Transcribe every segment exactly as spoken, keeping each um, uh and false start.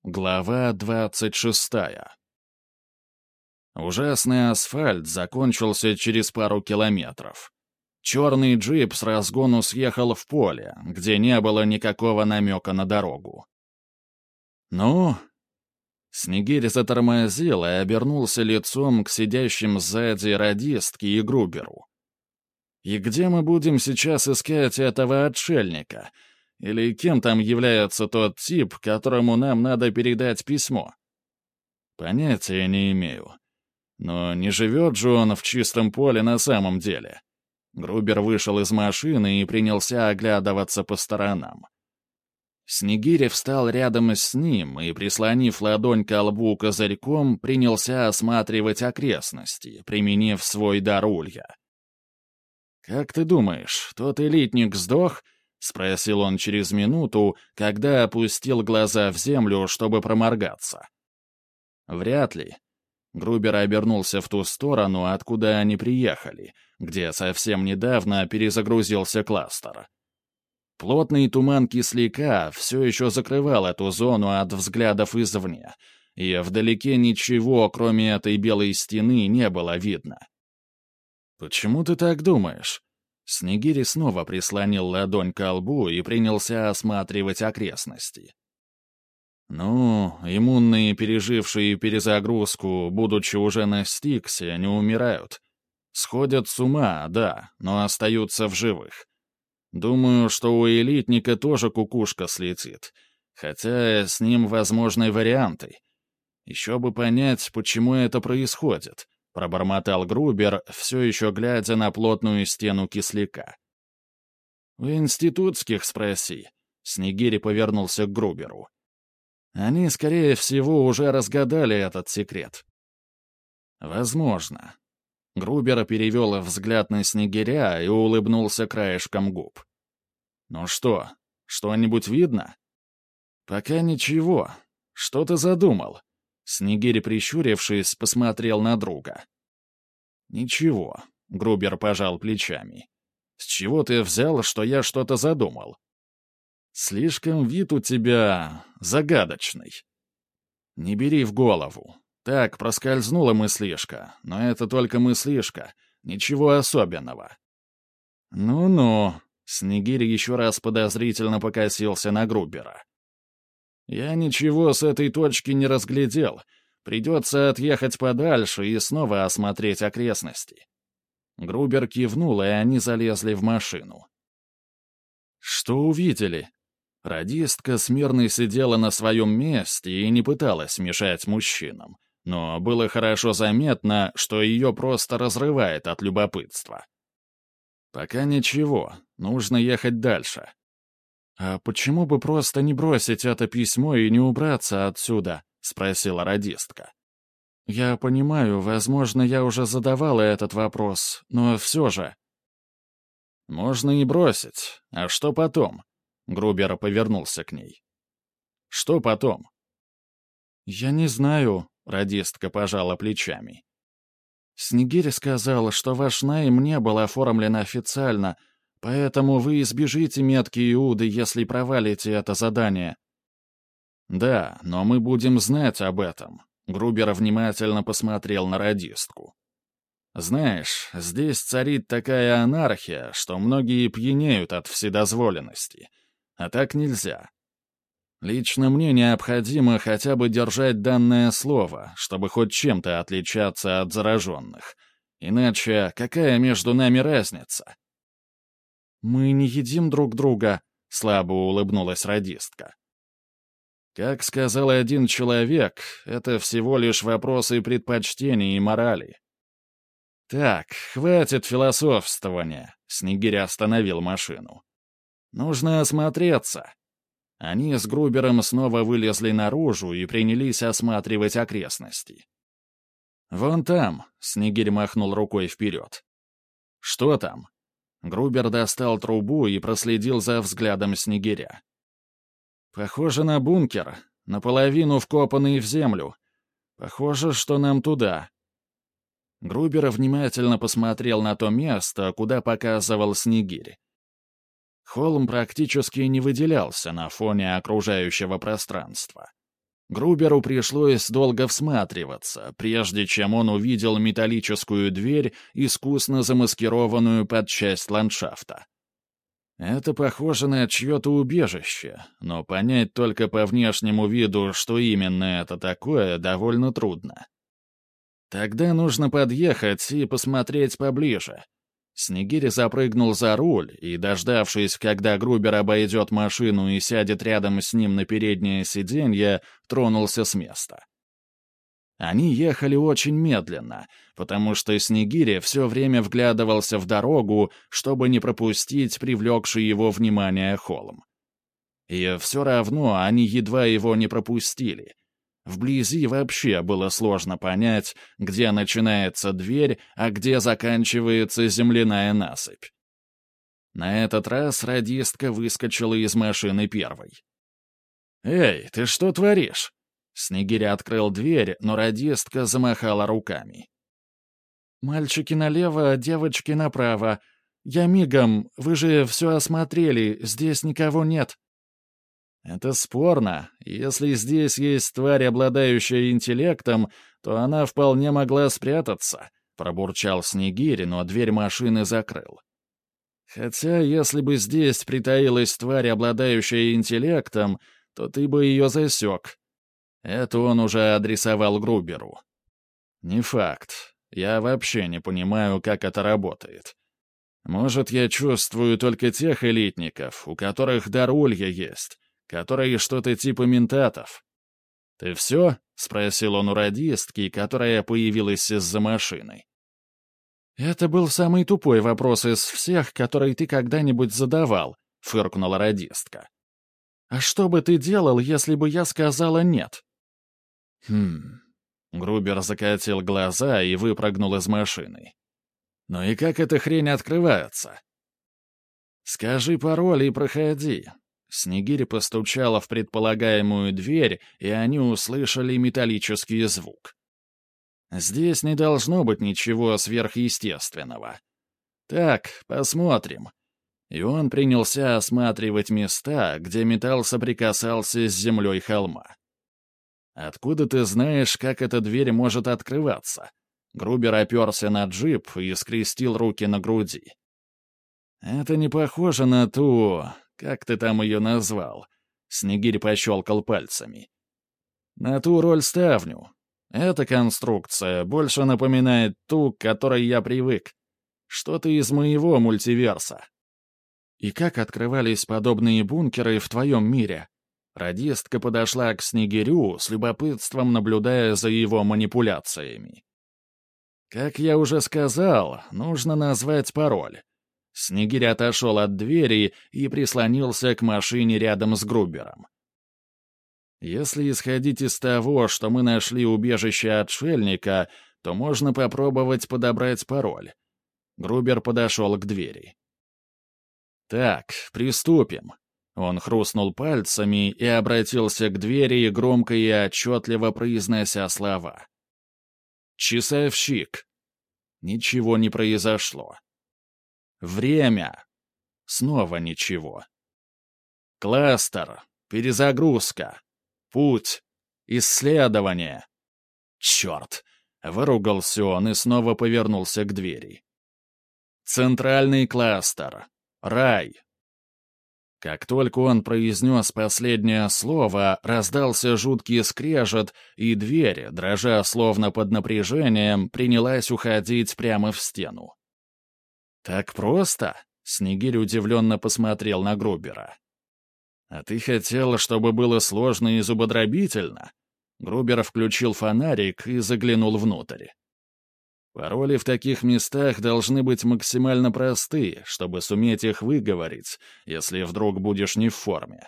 Глава двадцать шестая. Ужасный асфальт закончился через пару километров. Черный джип с разгону съехал в поле, где не было никакого намека на дорогу. «Ну?» Снегирь затормозил и обернулся лицом к сидящим сзади радистке и Груберу. «И где мы будем сейчас искать этого отшельника? Или кем там является тот тип, которому нам надо передать письмо?» «Понятия не имею. Но не живет же он в чистом поле на самом деле». Грубер вышел из машины и принялся оглядываться по сторонам. Снегирь встал рядом с ним и, прислонив ладонь к лбу козырьком, принялся осматривать окрестности, применив свой дар улья. «Как ты думаешь, тот элитник сдох?» — спросил он через минуту, когда опустил глаза в землю, чтобы проморгаться. «Вряд ли». Грубер обернулся в ту сторону, откуда они приехали, где совсем недавно перезагрузился кластер. Плотный туман кисляка все еще закрывал эту зону от взглядов извне, и вдалеке ничего, кроме этой белой стены, не было видно. «Почему ты так думаешь?» Снегирь снова прислонил ладонь к лбу и принялся осматривать окрестности. «Ну, иммунные, пережившие перезагрузку, будучи уже на Стиксе, не умирают. Сходят с ума, да, но остаются в живых. Думаю, что у элитника тоже кукушка слетит, хотя с ним возможны варианты. Еще бы понять, почему это происходит», — пробормотал Грубер, все еще глядя на плотную стену кисляка. «У институтских спроси», — Снегирь повернулся к Груберу. «Они, скорее всего, уже разгадали этот секрет». «Возможно». Грубер перевел взгляд на Снегиря и улыбнулся краешком губ. «Ну что, что-нибудь видно?» «Пока ничего. Что ты задумал?» Снегирь, прищурившись, посмотрел на друга. «Ничего», — Грубер пожал плечами. «С чего ты взял, что я что-то задумал?» «Слишком вид у тебя загадочный». «Не бери в голову. Так, проскользнула мыслишка, но это только мыслишка, ничего особенного». «Ну-ну», — Снегирь еще раз подозрительно покосился на Грубера. «Я ничего с этой точки не разглядел. Придется отъехать подальше и снова осмотреть окрестности». Грубер кивнул, и они залезли в машину. «Что увидели?» Радистка смирно сидела на своем месте и не пыталась мешать мужчинам, но было хорошо заметно, что ее просто разрывает от любопытства. «Пока ничего, нужно ехать дальше». «А почему бы просто не бросить это письмо и не убраться отсюда?» — спросила радистка. «Я понимаю, возможно, я уже задавала этот вопрос, но все же...» «Можно и бросить. А что потом?» Грубер повернулся к ней. «Что потом?» «Я не знаю», — радистка пожала плечами. «Снегирь сказал, что ваш найм не был оформлен официально, поэтому вы избежите метки Иуды, если провалите это задание». «Да, но мы будем знать об этом», — Грубер внимательно посмотрел на радистку. «Знаешь, здесь царит такая анархия, что многие пьянеют от вседозволенности. А так нельзя. Лично мне необходимо хотя бы держать данное слово, чтобы хоть чем-то отличаться от зараженных. Иначе какая между нами разница?» «Мы не едим друг друга», — слабо улыбнулась радистка. «Как сказал один человек, это всего лишь вопросы предпочтений и морали». «Так, хватит философствования», — Снегирь остановил машину. «Нужно осмотреться». Они с Грубером снова вылезли наружу и принялись осматривать окрестности. «Вон там», — Снегирь махнул рукой вперед. «Что там?» Грубер достал трубу и проследил за взглядом Снегиря. «Похоже на бункер, наполовину вкопанный в землю. Похоже, что нам туда». Грубер внимательно посмотрел на то место, куда показывал Снегирь. Холм практически не выделялся на фоне окружающего пространства. Груберу пришлось долго всматриваться, прежде чем он увидел металлическую дверь, искусно замаскированную под часть ландшафта. Это похоже на чье-то убежище, но понять только по внешнему виду, что именно это такое, довольно трудно. Тогда нужно подъехать и посмотреть поближе. Снегирь запрыгнул за руль и, дождавшись, когда Грубер обойдет машину и сядет рядом с ним на переднее сиденье, тронулся с места. Они ехали очень медленно, потому что Снегирь все время вглядывался в дорогу, чтобы не пропустить привлекший его внимание холм. И все равно они едва его не пропустили. Вблизи вообще было сложно понять, где начинается дверь, а где заканчивается земляная насыпь. На этот раз радистка выскочила из машины первой. «Эй, ты что творишь?» Снегирь открыл дверь, но радистка замахала руками. «Мальчики налево, девочки направо. Я мигом, вы же все осмотрели, здесь никого нет». «Это спорно. Если здесь есть тварь, обладающая интеллектом, то она вполне могла спрятаться», — пробурчал Снегирь, но дверь машины закрыл. «Хотя, если бы здесь притаилась тварь, обладающая интеллектом, то ты бы ее засек». Это он уже адресовал Груберу. «Не факт. Я вообще не понимаю, как это работает. Может, я чувствую только тех элитников, у которых дар улья есть, которые что-то типа ментатов». «Ты все?» — спросил он у радистки, которая появилась из-за машины. «Это был самый тупой вопрос из всех, который ты когда-нибудь задавал», — фыркнула радистка. «А что бы ты делал, если бы я сказала нет?» «Хм...» Грубер закатил глаза и выпрыгнул из машины. «Ну и как эта хрень открывается?» «Скажи пароль и проходи». Снегирь постучала в предполагаемую дверь, и они услышали металлический звук. Здесь не должно быть ничего сверхъестественного. Так, посмотрим. И он принялся осматривать места, где металл соприкасался с землей холма. «Откуда ты знаешь, как эта дверь может открываться?» Грубер оперся на джип и скрестил руки на груди. «Это не похоже на ту... Как ты там ее назвал?» Снегирь пощелкал пальцами. «На ту роль-ставню. Эта конструкция больше напоминает ту, к которой я привык. Что-то из моего мультиверса». «И как открывались подобные бункеры в твоем мире?» Радистка подошла к Снегирю, с любопытством наблюдая за его манипуляциями. «Как я уже сказал, нужно назвать пароль». Снегирь отошел от двери и прислонился к машине рядом с Грубером. «Если исходить из того, что мы нашли убежище отшельника, то можно попробовать подобрать пароль». Грубер подошел к двери. «Так, приступим». Он хрустнул пальцами и обратился к двери, громко и отчетливо произнося слова. «Часовщик». Ничего не произошло. «Время». Снова ничего. «Кластер». «Перезагрузка». «Путь». «Исследование». «Черт!» — выругался он и снова повернулся к двери. «Центральный кластер». «Рай». Как только он произнес последнее слово, раздался жуткий скрежет, и дверь, дрожа словно под напряжением, принялась уходить прямо в стену. «Так просто?» — Снегирь удивленно посмотрел на Грубера. «А ты хотел, чтобы было сложно и зубодробительно?» Грубер включил фонарик и заглянул внутрь. «Пароли в таких местах должны быть максимально просты, чтобы суметь их выговорить, если вдруг будешь не в форме.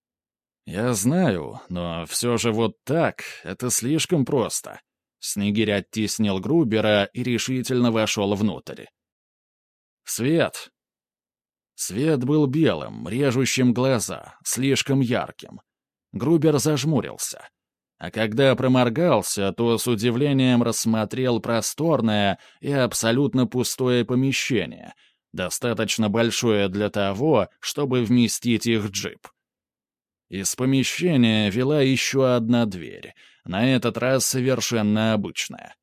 Я знаю, но все же вот так — это слишком просто». Снегирь оттеснил Грубера и решительно вошел внутрь. «Свет!» Свет был белым, режущим глаза, слишком ярким. Грубер зажмурился. А когда проморгался, то с удивлением рассмотрел просторное и абсолютно пустое помещение, достаточно большое для того, чтобы вместить их джип. Из помещения вела еще одна дверь, на этот раз совершенно обычная.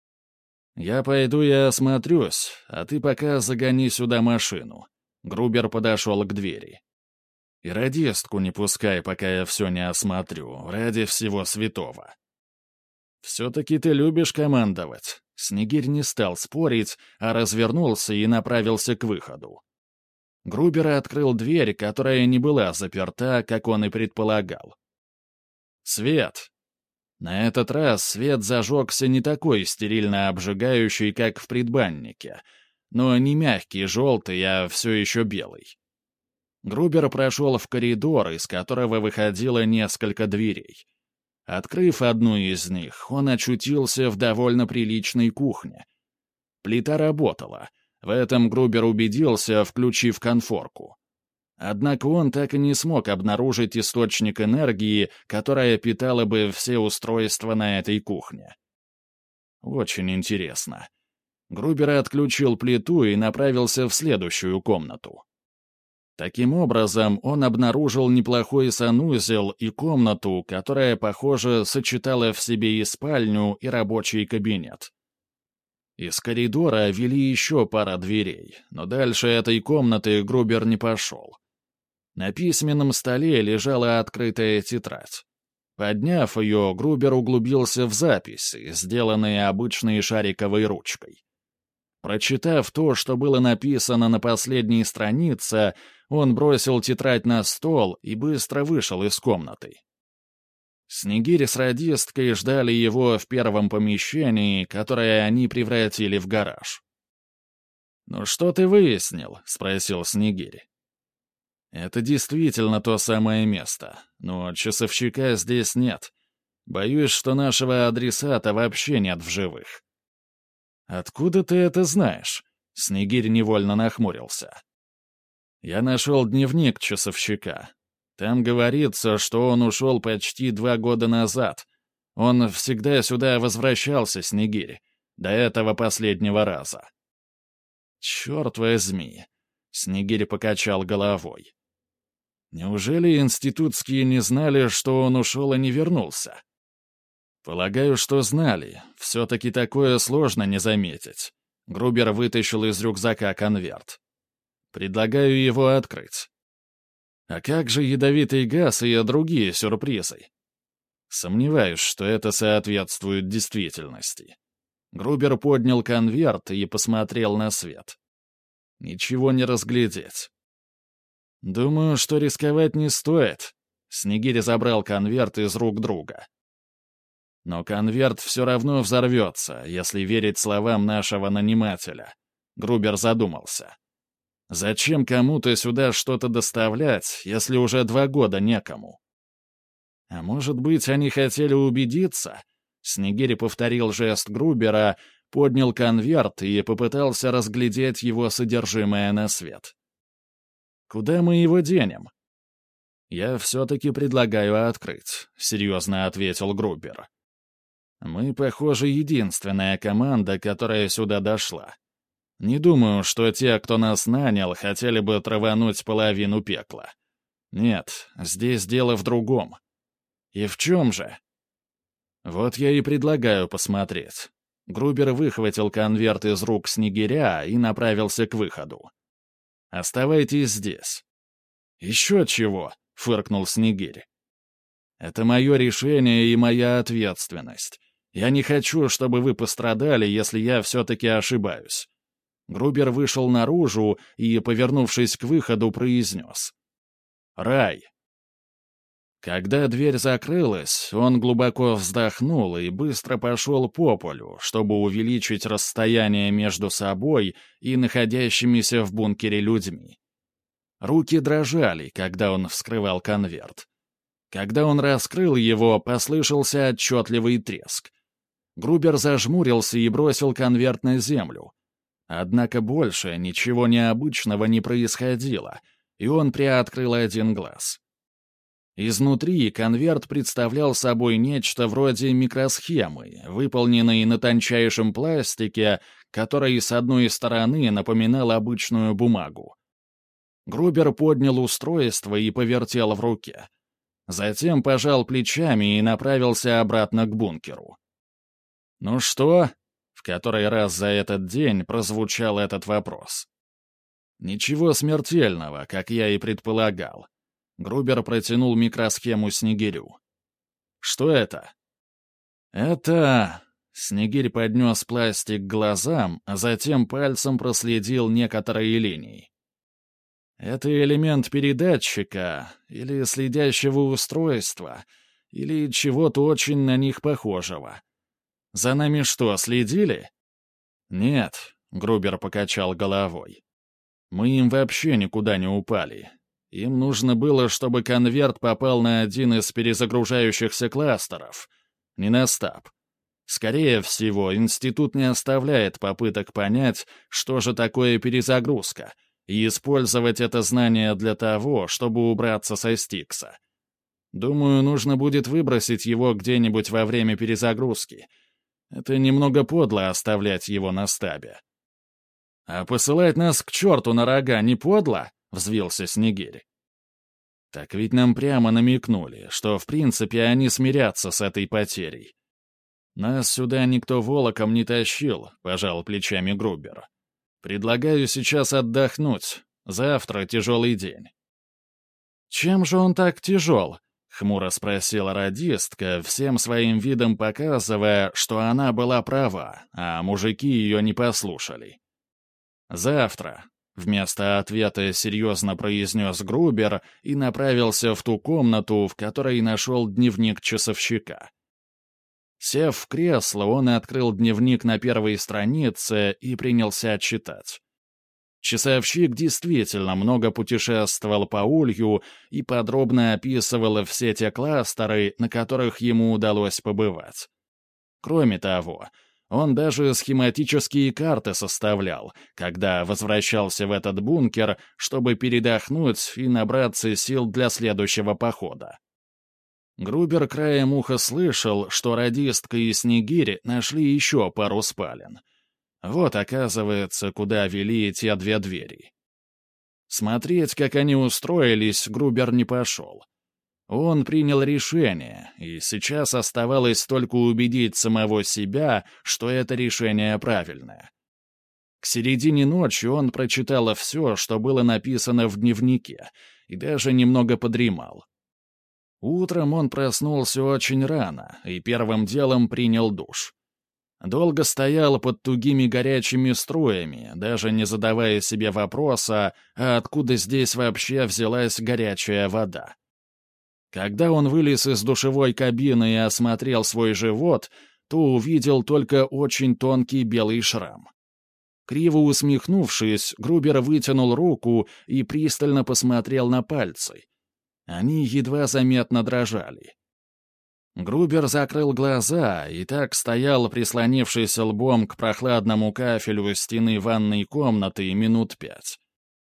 «Я пойду и осмотрюсь, а ты пока загони сюда машину». Грубер подошел к двери. «И радистку не пускай, пока я все не осмотрю, ради всего святого». «Все-таки ты любишь командовать». Снегирь не стал спорить, а развернулся и направился к выходу. Грубер открыл дверь, которая не была заперта, как он и предполагал. «Свет!» На этот раз свет зажегся не такой стерильно обжигающий, как в предбаннике, но не мягкий желтый, а все еще белый. Грубер прошел в коридор, из которого выходило несколько дверей. Открыв одну из них, он очутился в довольно приличной кухне. Плита работала. В этом Грубер убедился, включив конфорку. Однако он так и не смог обнаружить источник энергии, которая питала бы все устройства на этой кухне. Очень интересно. Грубер отключил плиту и направился в следующую комнату. Таким образом, он обнаружил неплохой санузел и комнату, которая, похоже, сочетала в себе и спальню, и рабочий кабинет. Из коридора вели еще пара дверей, но дальше этой комнаты Грубер не пошел. На письменном столе лежала открытая тетрадь. Подняв ее, Грубер углубился в записи, сделанные обычной шариковой ручкой. Прочитав то, что было написано на последней странице, он бросил тетрадь на стол и быстро вышел из комнаты. Снегирь с радисткой ждали его в первом помещении, которое они превратили в гараж. «Ну что ты выяснил?» — спросил Снегирь. «Это действительно то самое место, но часовщика здесь нет. Боюсь, что нашего адресата вообще нет в живых». «Откуда ты это знаешь?» — Снегирь невольно нахмурился. «Я нашел дневник часовщика. Там говорится, что он ушел почти два года назад. Он всегда сюда возвращался, Снегирь, до этого последнего раза». «Черт возьми!» — Снегирь покачал головой. «Неужели институтские не знали, что он ушел и не вернулся?» «Полагаю, что знали. Все-таки такое сложно не заметить». Грубер вытащил из рюкзака конверт. «Предлагаю его открыть». «А как же ядовитый газ и другие сюрпризы?» «Сомневаюсь, что это соответствует действительности». Грубер поднял конверт и посмотрел на свет. «Ничего не разглядеть». «Думаю, что рисковать не стоит». Снегирь забрал конверт из рук друга. «Но конверт все равно взорвется, если верить словам нашего нанимателя». Грубер задумался. «Зачем кому-то сюда что-то доставлять, если уже два года некому?» «А может быть, они хотели убедиться?» Снегирь повторил жест Грубера, поднял конверт и попытался разглядеть его содержимое на свет. «Куда мы его денем?» «Я все-таки предлагаю открыть», — серьезно ответил Грубер. «Мы, похоже, единственная команда, которая сюда дошла. Не думаю, что те, кто нас нанял, хотели бы травануть половину пекла. Нет, здесь дело в другом. И в чем же?» «Вот я и предлагаю посмотреть». Грубер выхватил конверт из рук Снегиря и направился к выходу. «Оставайтесь здесь». «Еще чего?» — фыркнул Снегирь. «Это мое решение и моя ответственность. Я не хочу, чтобы вы пострадали, если я все-таки ошибаюсь». Грубер вышел наружу и, повернувшись к выходу, произнес. «Рай». Когда дверь закрылась, он глубоко вздохнул и быстро пошел по полю, чтобы увеличить расстояние между собой и находящимися в бункере людьми. Руки дрожали, когда он вскрывал конверт. Когда он раскрыл его, послышался отчетливый треск. Грубер зажмурился и бросил конверт на землю. Однако больше ничего необычного не происходило, и он приоткрыл один глаз. Изнутри конверт представлял собой нечто вроде микросхемы, выполненной на тончайшем пластике, который с одной стороны напоминал обычную бумагу. Грубер поднял устройство и повертел в руке. Затем пожал плечами и направился обратно к бункеру. «Ну что?» — в который раз за этот день прозвучал этот вопрос. «Ничего смертельного, как я и предполагал». Грубер протянул микросхему Снегирю. «Что это?» «Это...» Снегирь поднес пластик к глазам, а затем пальцем проследил некоторые линии. «Это элемент передатчика или следящего устройства, или чего-то очень на них похожего. За нами что, следили?» «Нет», — Грубер покачал головой. «Мы им вообще никуда не упали. Им нужно было, чтобы конверт попал на один из перезагружающихся кластеров, не на стаб. Скорее всего, институт не оставляет попыток понять, что же такое перезагрузка, и использовать это знание для того, чтобы убраться со Стикса. Думаю, нужно будет выбросить его где-нибудь во время перезагрузки. Это немного подло оставлять его на стабе». «А посылать нас к черту на рога не подло?» — взвился Снегирь. «Так ведь нам прямо намекнули, что в принципе они смирятся с этой потерей. Нас сюда никто волоком не тащил», — пожал плечами Грубер. «Предлагаю сейчас отдохнуть. Завтра тяжелый день». «Чем же он так тяжел?» — хмуро спросила радистка, всем своим видом показывая, что она была права, а мужики ее не послушали. «Завтра», — вместо ответа серьезно произнес Грубер и направился в ту комнату, в которой нашел дневник часовщика. Сев в кресло, он открыл дневник на первой странице и принялся читать. Часовщик действительно много путешествовал по Улью и подробно описывал все те кластеры, на которых ему удалось побывать. Кроме того, он даже схематические карты составлял, когда возвращался в этот бункер, чтобы передохнуть и набраться сил для следующего похода. Грубер краем уха слышал, что радистка и Снегирь нашли еще пару спален. Вот, оказывается, куда вели те две двери. Смотреть, как они устроились, Грубер не пошел. Он принял решение, и сейчас оставалось только убедить самого себя, что это решение правильное. К середине ночи он прочитал все, что было написано в дневнике, и даже немного подремал. Утром он проснулся очень рано и первым делом принял душ. Долго стоял под тугими горячими струями, даже не задавая себе вопроса, а откуда здесь вообще взялась горячая вода. Когда он вылез из душевой кабины и осмотрел свой живот, то увидел только очень тонкий белый шрам. Криво усмехнувшись, Грубер вытянул руку и пристально посмотрел на пальцы. Они едва заметно дрожали. Грубер закрыл глаза и так стоял, прислонившись лбом к прохладному кафелю стены ванной комнаты минут пять.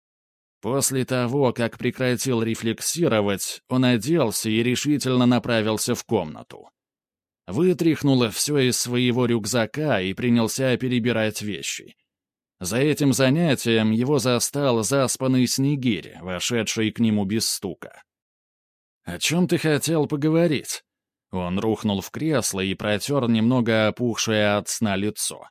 После того, как прекратил рефлексировать, он оделся и решительно направился в комнату. Вытряхнул все из своего рюкзака и принялся перебирать вещи. За этим занятием его застал заспанный Снегирь, вошедший к нему без стука. «О чем ты хотел поговорить?» Он рухнул в кресло и протер немного опухшее от сна лицо.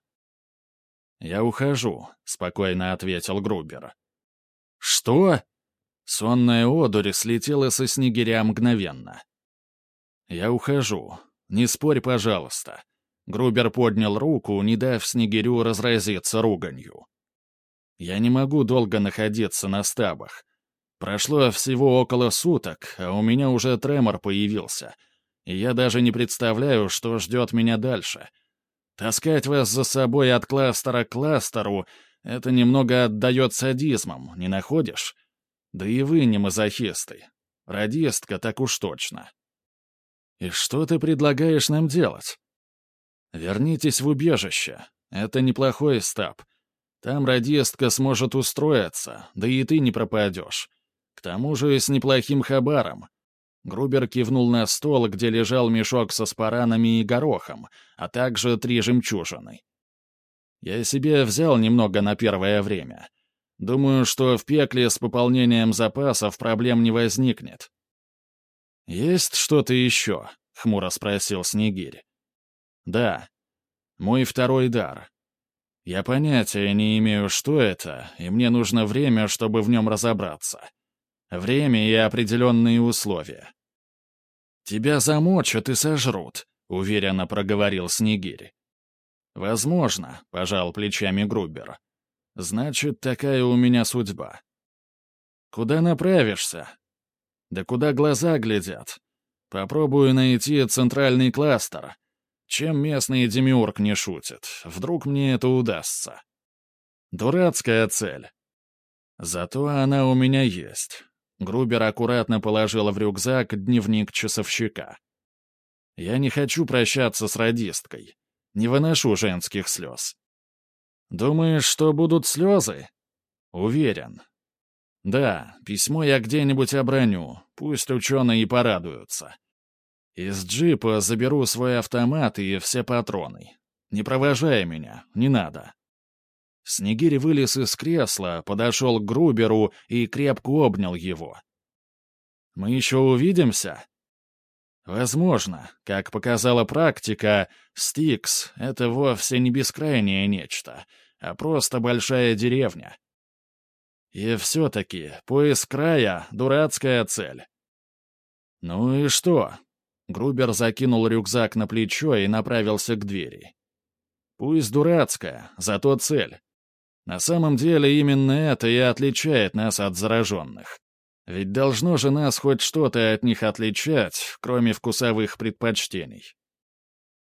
«Я ухожу», — спокойно ответил Грубер. «Что?» Сонная одурь слетела со Снегиря мгновенно. «Я ухожу. Не спорь, пожалуйста». Грубер поднял руку, не дав Снегирю разразиться руганью. «Я не могу долго находиться на стабах. Прошло всего около суток, а у меня уже тремор появился, и я даже не представляю, что ждет меня дальше. Таскать вас за собой от кластера к кластеру — это немного отдает садизмом, не находишь? Да и вы не мазохисты. Радистка так уж точно. И что ты предлагаешь нам делать? Вернитесь в убежище. Это неплохой стаб. Там радистка сможет устроиться, да и ты не пропадешь. К тому же с неплохим хабаром». Грубер кивнул на стол, где лежал мешок со спаранами и горохом, а также три жемчужины. «Я себе взял немного на первое время. Думаю, что в пекле с пополнением запасов проблем не возникнет». «Есть что-то еще?» — хмуро спросил Снегирь. «Да. Мой второй дар. Я понятия не имею, что это, и мне нужно время, чтобы в нем разобраться. Время и определенные условия». «Тебя замочат и сожрут», — уверенно проговорил Снегирь. «Возможно», — пожал плечами Грубер. «Значит, такая у меня судьба». «Куда направишься?» «Да куда глаза глядят. Попробую найти центральный кластер. Чем местный демиург не шутит, вдруг мне это удастся. Дурацкая цель. Зато она у меня есть». Грубер аккуратно положил в рюкзак дневник часовщика. «Я не хочу прощаться с радисткой. Не выношу женских слез». «Думаешь, что будут слезы?» «Уверен». «Да, письмо я где-нибудь оброню, пусть ученые и порадуются. Из джипа заберу свой автомат и все патроны. Не провожай меня, не надо». Снегирь вылез из кресла, подошел к Груберу и крепко обнял его. «Мы еще увидимся?» «Возможно. Как показала практика, Стикс — это вовсе не бескрайнее нечто, а просто большая деревня. И все-таки поиск края — дурацкая цель». «Ну и что?» Грубер закинул рюкзак на плечо и направился к двери. «Пусть дурацкая, зато цель. На самом деле именно это и отличает нас от зараженных. Ведь должно же нас хоть что-то от них отличать, кроме вкусовых предпочтений».